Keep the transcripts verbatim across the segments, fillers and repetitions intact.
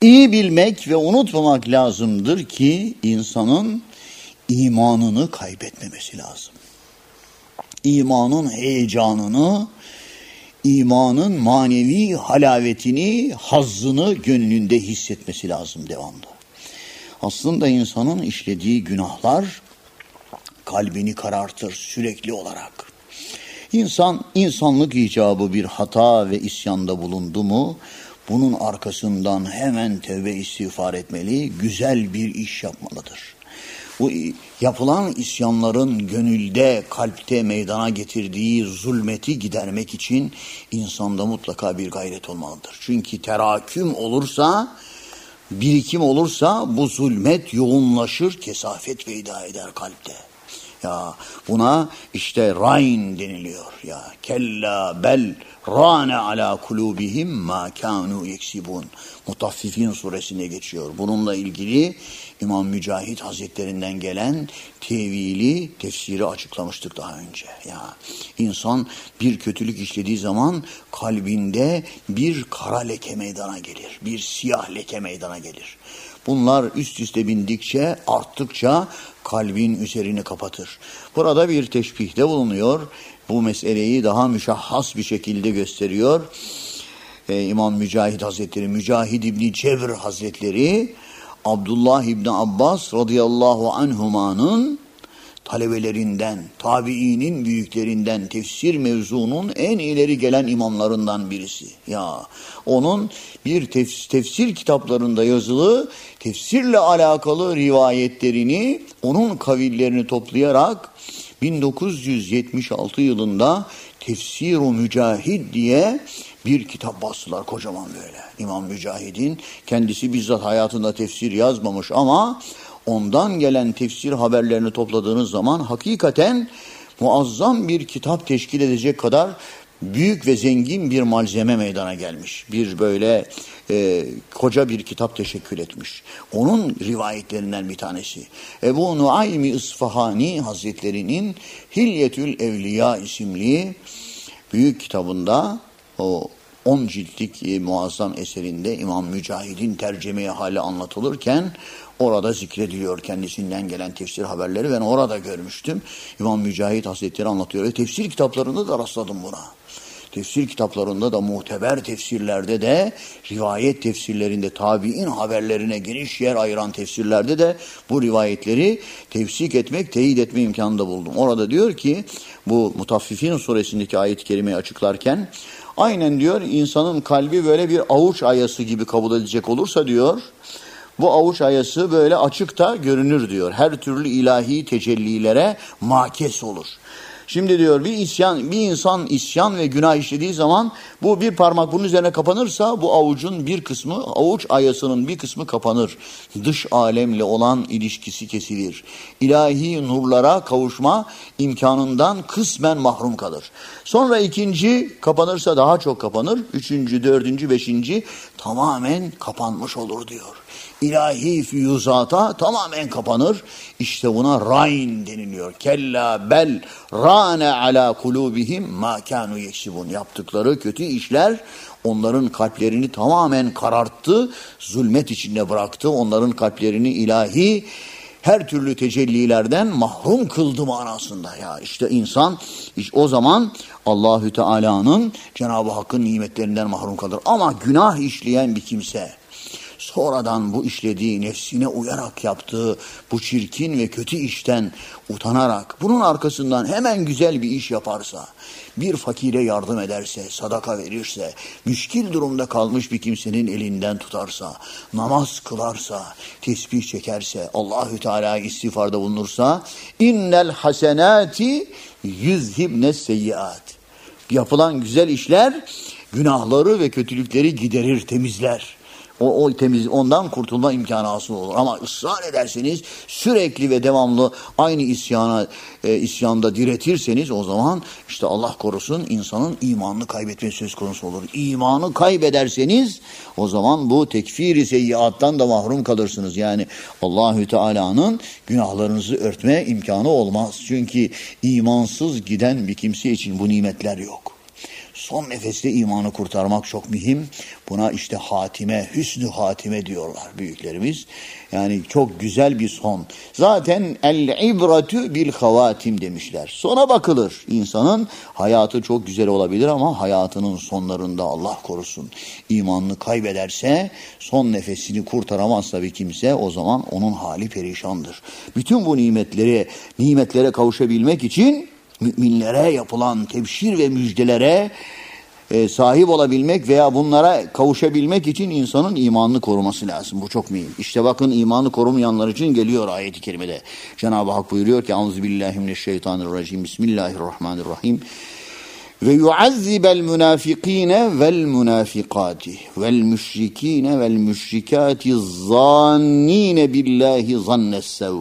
İyi bilmek ve unutmamak lazımdır ki insanın imanını kaybetmemesi lazım. İmanın heyecanını, imanın manevi halavetini, hazzını gönlünde hissetmesi lazım devamlı. Aslında insanın işlediği günahlar kalbini karartır sürekli olarak. İnsan, insanlık icabı bir hata ve isyanda bulundu mu, bunun arkasından hemen tevbe istiğfar etmeli, güzel bir iş yapmalıdır. Bu yapılan isyanların gönülde, kalpte meydana getirdiği zulmeti gidermek için insanda mutlaka bir gayret olmalıdır. Çünkü teraküm olursa, birikim olursa bu zulmet yoğunlaşır, kesafet peyda eder kalpte. Ya buna işte rayn deniliyor ya. Kella bel rane ala kulubihim ma kanu yeksibun. Mutaffifin suresine geçiyor. Bununla ilgili İmam Mücahit Hazretlerinden gelen tevili, tefsiri açıklamıştık daha önce. Ya insan bir kötülük işlediği zaman kalbinde bir kara leke meydana gelir. Bir siyah leke meydana gelir. Bunlar üst üste bindikçe, arttıkça kalbin üzerini kapatır. Burada bir teşbihde bulunuyor. Bu meseleyi daha müşahhas bir şekilde gösteriyor. Ee, İmam Mücahit Hazretleri, Mücahid İbni Cevr Hazretleri, Abdullah İbni Abbas radıyallahu anhumanın talebelerinden, tabiinin büyüklerinden, tefsir mevzunun en ileri gelen imamlarından birisi. Ya onun bir tef- tefsir kitaplarında yazılı tefsirle alakalı rivayetlerini, onun kavillerini toplayarak bin dokuz yüz yetmiş altı yılında Tefsir-u Mücahid diye bir kitap bastılar kocaman böyle. İmam Mücahid'in kendisi bizzat hayatında tefsir yazmamış ama ondan gelen tefsir haberlerini topladığınız zaman hakikaten muazzam bir kitap teşkil edecek kadar büyük ve zengin bir malzeme meydana gelmiş. Bir böyle e, koca bir kitap teşekkül etmiş. Onun rivayetlerinden bir tanesi. Ebu Nuaym-i İsfahani Hazretleri'nin Hilyetül Evliya isimli büyük kitabında, o on ciltlik e, muazzam eserinde İmam Mücahid'in tercemeye hali anlatılırken orada zikrediliyor kendisinden gelen tefsir haberleri. Ben orada görmüştüm. İmam Mücahid Hazretleri anlatıyor ve tefsir kitaplarında da rastladım buna. Tefsir kitaplarında da, muteber tefsirlerde de, rivayet tefsirlerinde, tabiin haberlerine geniş yer ayıran tefsirlerde de bu rivayetleri tefsik etmek, teyit etme imkanında buldum. Orada diyor ki, bu Mutaffifin suresindeki ayet-i kerimeyi açıklarken, aynen diyor, insanın kalbi böyle bir avuç ayası gibi kabul edecek olursa diyor, bu avuç ayası böyle açıkta görünür diyor. Her türlü ilahi tecellilere makes olur. Şimdi diyor bir isyan, bir insan isyan ve günah işlediği zaman bu bir parmak bunun üzerine kapanırsa bu avucun bir kısmı, avuç ayasının bir kısmı kapanır. Dış alemle olan ilişkisi kesilir. İlahi nurlara kavuşma imkanından kısmen mahrum kalır. Sonra ikinci kapanırsa daha çok kapanır. Üçüncü, dördüncü, beşinci tamamen kapanmış olur diyor. İlahi füyuzata tamamen kapanır. İşte buna rayn deniliyor. Kella bel rane ala kulubihim ma kanu yeksibun. Yaptıkları kötü işler onların kalplerini tamamen kararttı, zulmet içinde bıraktı. Onların kalplerini ilahi her türlü tecellilerden mahrum kıldı manasında. Ya işte insan işte o zaman Allahü Teala'nın, Cenab-ı Hakk'ın nimetlerinden mahrum kalır. Ama günah işleyen bir kimse, sonradan bu işlediği, nefsine uyarak yaptığı bu çirkin ve kötü işten utanarak, bunun arkasından hemen güzel bir iş yaparsa, bir fakire yardım ederse, sadaka verirse, müşkil durumda kalmış bir kimsenin elinden tutarsa, namaz kılarsa, tesbih çekerse, Allahü Teala istiğfarda bulunursa, innel hasenati yüzhibnes seyyiat. Yapılan güzel işler günahları ve kötülükleri giderir, temizler. O, o temiz, ondan kurtulma imkanı hasıl olur. Ama ısrar ederseniz, sürekli ve devamlı aynı isyana, e, isyanda diretirseniz, o zaman işte Allah korusun insanın imanını kaybetmesi söz konusu olur. İmanı kaybederseniz o zaman bu tekfir-i seyyiattan da mahrum kalırsınız. Yani Allahü Teala'nın günahlarınızı örtme imkanı olmaz. Çünkü imansız giden bir kimse için bu nimetler yok. son nefeste imanı kurtarmak çok mühim. Buna işte hatime, hüsnü hatime diyorlar büyüklerimiz. Yani çok güzel bir son. Zaten el-ibretü bil havatim demişler. Sona bakılır. İnsanın hayatı çok güzel olabilir ama hayatının sonlarında Allah korusun imanını kaybederse, son nefesini kurtaramazsa bir kimse, o zaman onun hali perişandır. Bütün bu nimetleri, nimetlere kavuşabilmek için müminlere yapılan tebşir ve müjdelere e, sahip olabilmek veya bunlara kavuşabilmek için insanın imanını koruması lazım. Bu çok mühim. İşte bakın, imanı korumayanlar için geliyor ayet-i kerimede. Cenab-ı Hak buyuruyor ki Euzubillahimineşşeytanirracim. Bismillahirrahmanirrahim. Ve yuazzibel münafikine vel münafikati vel müşrikine vel müşrikati zannine billahi zannessev.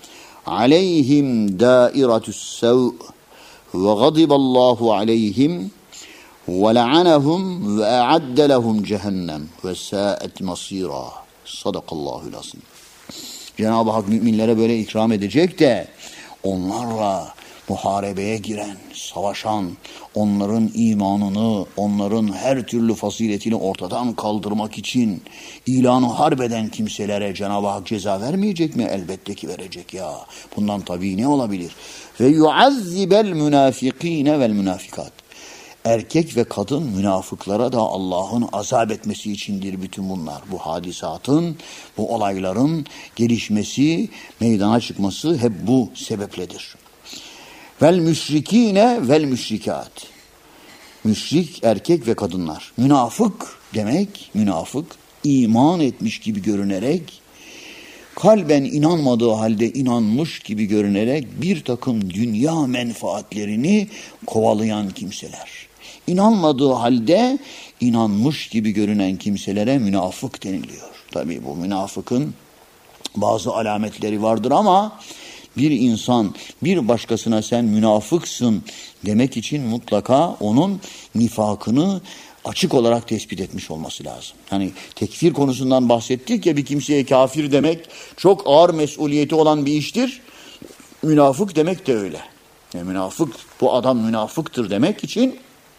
Aleyhim dairetü's sev ve gadiballahu aleyhim ve la'anahum ve a'adde lehum cehennem ve sa'et masira. Sadakallahul azim. Cenab-ı Hak müminlere böyle ikram edecek de onlarla muharebeye giren, savaşan, onların imanını, onların her türlü faziletini ortadan kaldırmak için ilanı harp eden kimselere Cenab-ı Hak ceza vermeyecek mi? Elbette ki verecek ya. Bundan tabii ne olabilir? Ve yuazzibel münafikine vel münafikat. Erkek ve kadın münafıklara da Allah'ın azap etmesi içindir bütün bunlar. Bu hadisatın, bu olayların gelişmesi, meydana çıkması hep bu sebepledir. Vel müşrikine vel müşrikat. Müşrik erkek ve kadınlar. Münafık demek, münafık iman etmiş gibi görünerek, kalben inanmadığı halde inanmış gibi görünerek bir takım dünya menfaatlerini kovalayan kimseler. İnanmadığı halde inanmış gibi görünen kimselere münafık deniliyor. Tabii bu münafıkın bazı alametleri vardır ama bir insan bir başkasına sen münafıksın demek için mutlaka onun nifakını açık olarak tespit etmiş olması lazım. Hani tekfir konusundan bahsettik ya, bir kimseye kafir demek çok ağır mesuliyeti olan bir iştir. Münafık demek de öyle. Yani münafık, bu adam münafıktır demek için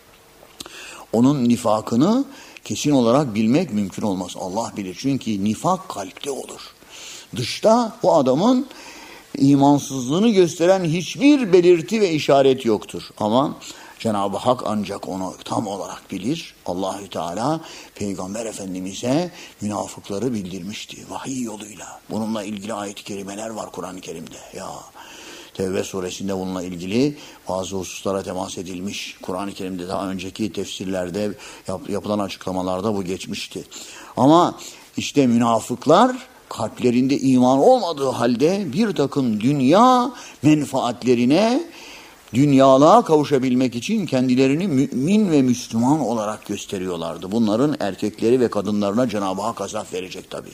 onun nifakını kesin olarak bilmek mümkün olmaz. Allah bilir. Çünkü nifak kalpte olur. Dışta bu adamın imansızlığını gösteren hiçbir belirti ve işaret yoktur. Ama Cenab-ı Hak ancak onu tam olarak bilir. Allahü Teala Peygamber Efendimiz'e münafıkları bildirmişti vahiy yoluyla. Bununla ilgili ayet-i kerimeler var Kur'an-ı Kerim'de. Ya Tevbe suresinde bununla ilgili bazı hususlara temas edilmiş. Kur'an-ı Kerim'de daha önceki tefsirlerde yap, yapılan açıklamalarda bu geçmişti. Ama işte münafıklar kalplerinde iman olmadığı halde bir takım dünya menfaatlerine, dünyalığa kavuşabilmek için kendilerini mümin ve Müslüman olarak gösteriyorlardı. Bunların erkekleri ve kadınlarına Cenab-ı Hak azap verecek tabii.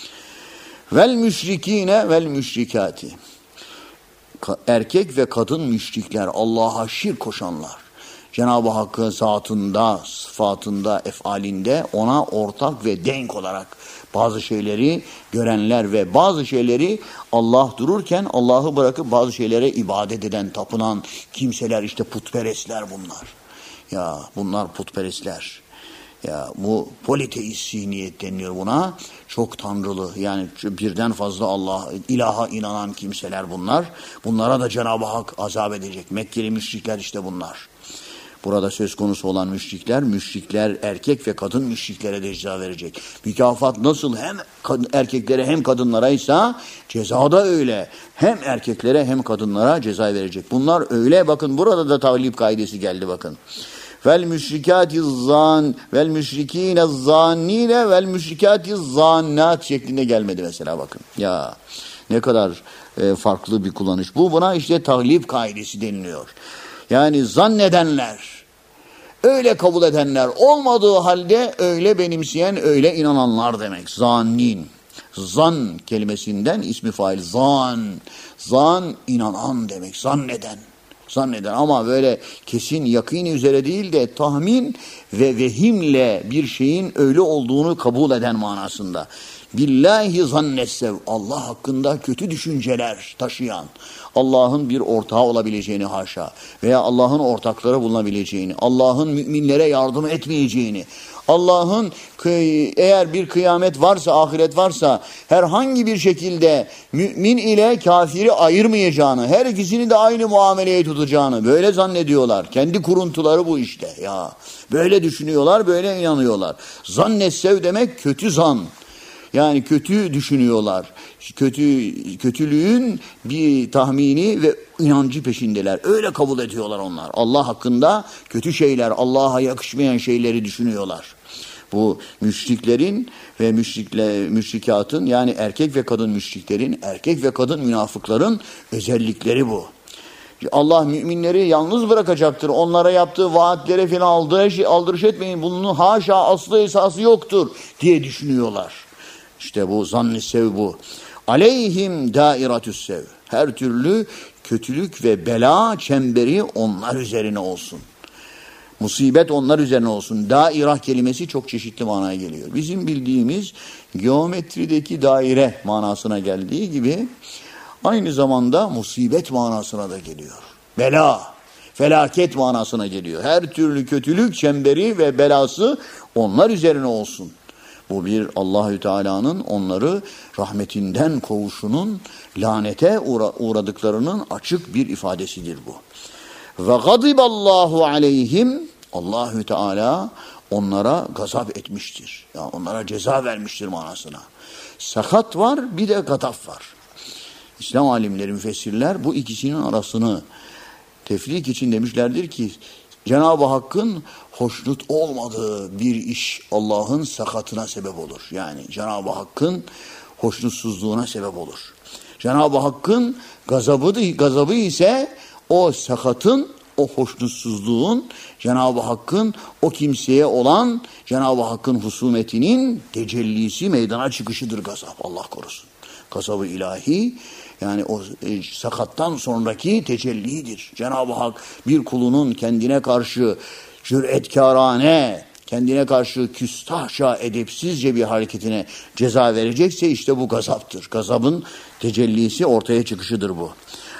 Vel müşrikine vel müşrikati. Erkek ve kadın müşrikler, Allah'a şirk koşanlar. Cenab-ı Hakk'ın zatında, sıfatında, efalinde ona ortak ve denk olarak bazı şeyleri görenler ve bazı şeyleri Allah dururken Allah'ı bırakıp bazı şeylere ibadet eden, tapınan kimseler, işte putperestler bunlar. Ya bunlar putperestler. Ya bu politeist zihniyet deniyor buna. Çok tanrılı, yani birden fazla Allah, ilaha inanan kimseler bunlar. Bunlara da Cenab-ı Hak azap edecek. Mekkeli müşrikler işte bunlar. Burada söz konusu olan müşrikler, müşrikler erkek ve kadın müşriklere de ceza verecek. Mükafat nasıl hem erkeklere hem kadınlara ise ceza da öyle. Hem erkeklere hem kadınlara ceza verecek. Bunlar öyle, bakın burada da tavlip kaidesi geldi bakın. Vel müşrikâti zan vel müşrikîne zannîne vel müşrikâti zannât şeklinde gelmedi mesela bakın. Ya ne kadar e, farklı bir kullanış. Bu, buna işte taglip kaidesi deniliyor. Yani zannedenler, öyle kabul edenler, olmadığı halde öyle benimseyen, öyle inananlar demek. Zannin. Zan kelimesinden ismi fail. Zan. Zan inanan demek. Zanneden. Zanneden ama böyle kesin yakîn üzere değil de tahmin ve vehimle bir şeyin öyle olduğunu kabul eden manasında. Billahi zannessev, Allah hakkında kötü düşünceler taşıyan, Allah'ın bir ortağı olabileceğini haşa veya Allah'ın ortakları bulunabileceğini, Allah'ın müminlere yardım etmeyeceğini, Allah'ın eğer bir kıyamet varsa, ahiret varsa herhangi bir şekilde mümin ile kafiri ayırmayacağını, her ikisini de aynı muameleye tutacağını böyle zannediyorlar. Kendi kuruntuları bu işte ya. Böyle düşünüyorlar, böyle inanıyorlar. Zannessev demek kötü zan. Yani kötü düşünüyorlar. Kötü kötülüğün bir tahmini ve inancı peşindeler. Öyle kabul ediyorlar onlar. Allah hakkında kötü şeyler, Allah'a yakışmayan şeyleri düşünüyorlar. Bu müşriklerin ve müşrikle, müşrikatın yani erkek ve kadın müşriklerin, erkek ve kadın münafıkların özellikleri bu. Allah müminleri yalnız bırakacaktır. Onlara yaptığı vaatlere falan aldırış, aldırış etmeyin. Bunun haşa aslı esası yoktur diye düşünüyorlar. İşte bu zann-ı sev bu. Aleyhim dairatü's sev. Her türlü kötülük ve bela çemberi onlar üzerine olsun. Musibet onlar üzerine olsun. Daira kelimesi çok çeşitli manaya geliyor. Bizim bildiğimiz geometrideki daire manasına geldiği gibi aynı zamanda musibet manasına da geliyor. Bela, felaket manasına geliyor. Her türlü kötülük çemberi ve belası onlar üzerine olsun. Bu bir Allahü Teala'nın onları rahmetinden kovuşunun, lanete uğra- uğradıklarının açık bir ifadesidir bu. Ve gadiballahu aleyhim, Allahü Teala onlara gazap etmiştir. Yani onlara ceza vermiştir manasına. Sakat var, bir de gadap var. İslam alimleri, müfessirler bu ikisinin arasını tefrik için demişlerdir ki Cenab-ı Hakk'ın hoşnut olmadığı bir iş Allah'ın sakatına sebep olur. Yani Cenab-ı Hakk'ın hoşnutsuzluğuna sebep olur. Cenab-ı Hakk'ın gazabı, gazabı ise o sakatın, o hoşnutsuzluğun, Cenab-ı Hakk'ın o kimseye olan Cenab-ı Hakk'ın husumetinin tecellisi, meydana çıkışıdır gazap. Allah korusun. Gazabı ilahi yani o e, sakattan sonraki tecellidir. Cenab-ı Hak bir kulunun kendine karşı cüretkârane, kendine karşı küstahça, edepsizce bir hareketine ceza verecekse işte bu gazaptır. Gazabın tecellisi, ortaya çıkışıdır bu.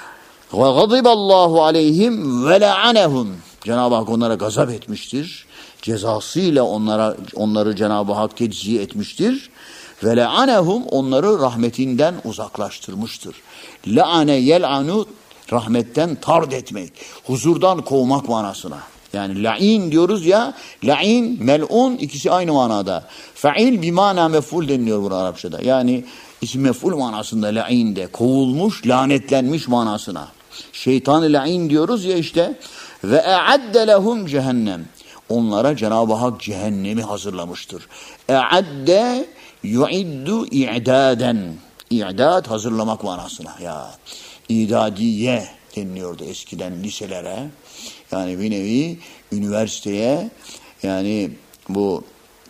Ve gadiballahu aleyhim ve le'anehum. Cenab-ı Hak onlara gazap etmiştir. Cezasıyla onlara onları Cenab-ı Hak tecziye etmiştir. Ve le'anehum, onları rahmetinden uzaklaştırmıştır. Le'ane yel'anu, rahmetten tard etmek, huzurdan kovmak manasına. Yani la'in diyoruz ya, la'in, mel'un ikisi aynı manada. Fa'il bimana mef'ul deniliyor burada Arapçada. Yani isim mef'ul manasında la'in de, kovulmuş, lanetlenmiş manasına. Şeytan-ı la'in diyoruz ya işte. Ve e'adde lehum cehennem. Onlara Cenab-ı Hak cehennemi hazırlamıştır. E'adde yu'iddu i'daden. İ'dad hazırlamak manasına. Ya İdadiye deniliyordu eskiden liselere. Yani bir nevi üniversiteye, yani bu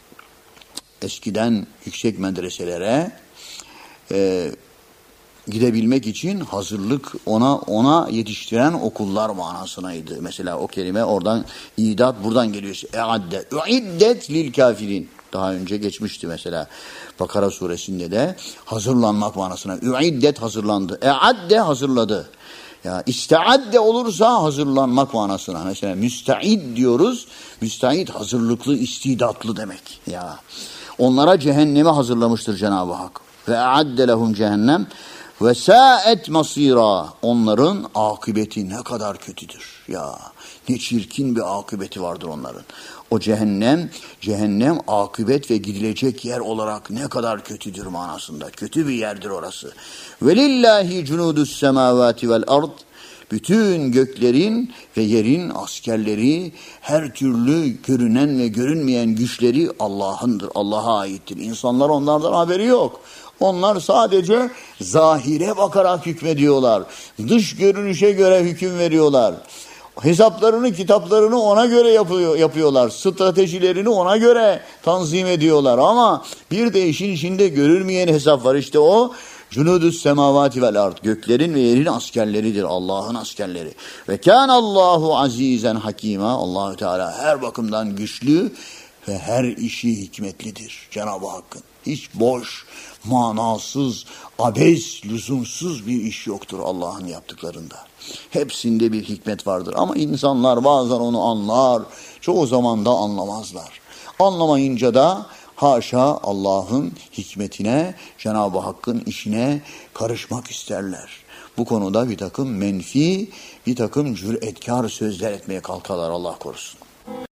eskiden yüksek medreselere e, gidebilmek için hazırlık, ona ona yetiştiren okullar manasınaydı. Mesela o kelime oradan, idat buradan geliyor. E'adde, uiddet lil kafirin. Daha önce geçmişti mesela Bakara suresinde de hazırlanmak manasına. Uiddet hazırlandı. E'adde hazırladı. Ya isteadde olursa hazırlanmak manasına. Mesela müsteid diyoruz. Müsteid hazırlıklı, istidatlı demek. Ya onlara cehennemi hazırlamıştır Cenab-ı Hak. Ve e'adde lehum cehennem ve sa'et masira. Onların akıbeti ne kadar kötüdür. Ya ne çirkin bir akıbeti vardır onların. O cehennem, cehennem akıbet ve gidilecek yer olarak ne kadar kötüdür manasında. Kötü bir yerdir orası. Velillahi cunudus semavati vel ard. Bütün göklerin ve yerin askerleri, her türlü görünen ve görünmeyen güçleri Allah'ındır. Allah'a aittir. İnsanlar onlardan haberi yok. Onlar sadece zahire bakarak hükmediyorlar. Dış görünüşe göre hüküm veriyorlar. Hesaplarını, kitaplarını ona göre yapıyor, yapıyorlar. Stratejilerini ona göre tanzim ediyorlar. Ama bir de işin içinde görülmeyen hesap var. İşte o Cunudus semavati vel ard. Göklerin ve yerin askerleridir. Allah'ın askerleri. Ve kânallâhu azîzen hakîmâ. Allahü Teala her bakımdan güçlü ve her işi hikmetlidir. Cenab-ı Hakk'ın. Hiç boş, manasız, abes, lüzumsuz bir iş yoktur Allah'ın yaptıklarında. Hepsinde bir hikmet vardır. Ama insanlar bazen onu anlar, çoğu zaman da anlamazlar. Anlamayınca da haşa Allah'ın hikmetine, Cenab-ı Hakk'ın işine karışmak isterler. Bu konuda bir takım menfi, bir takım cüretkar sözler etmeye kalkarlar, Allah korusun.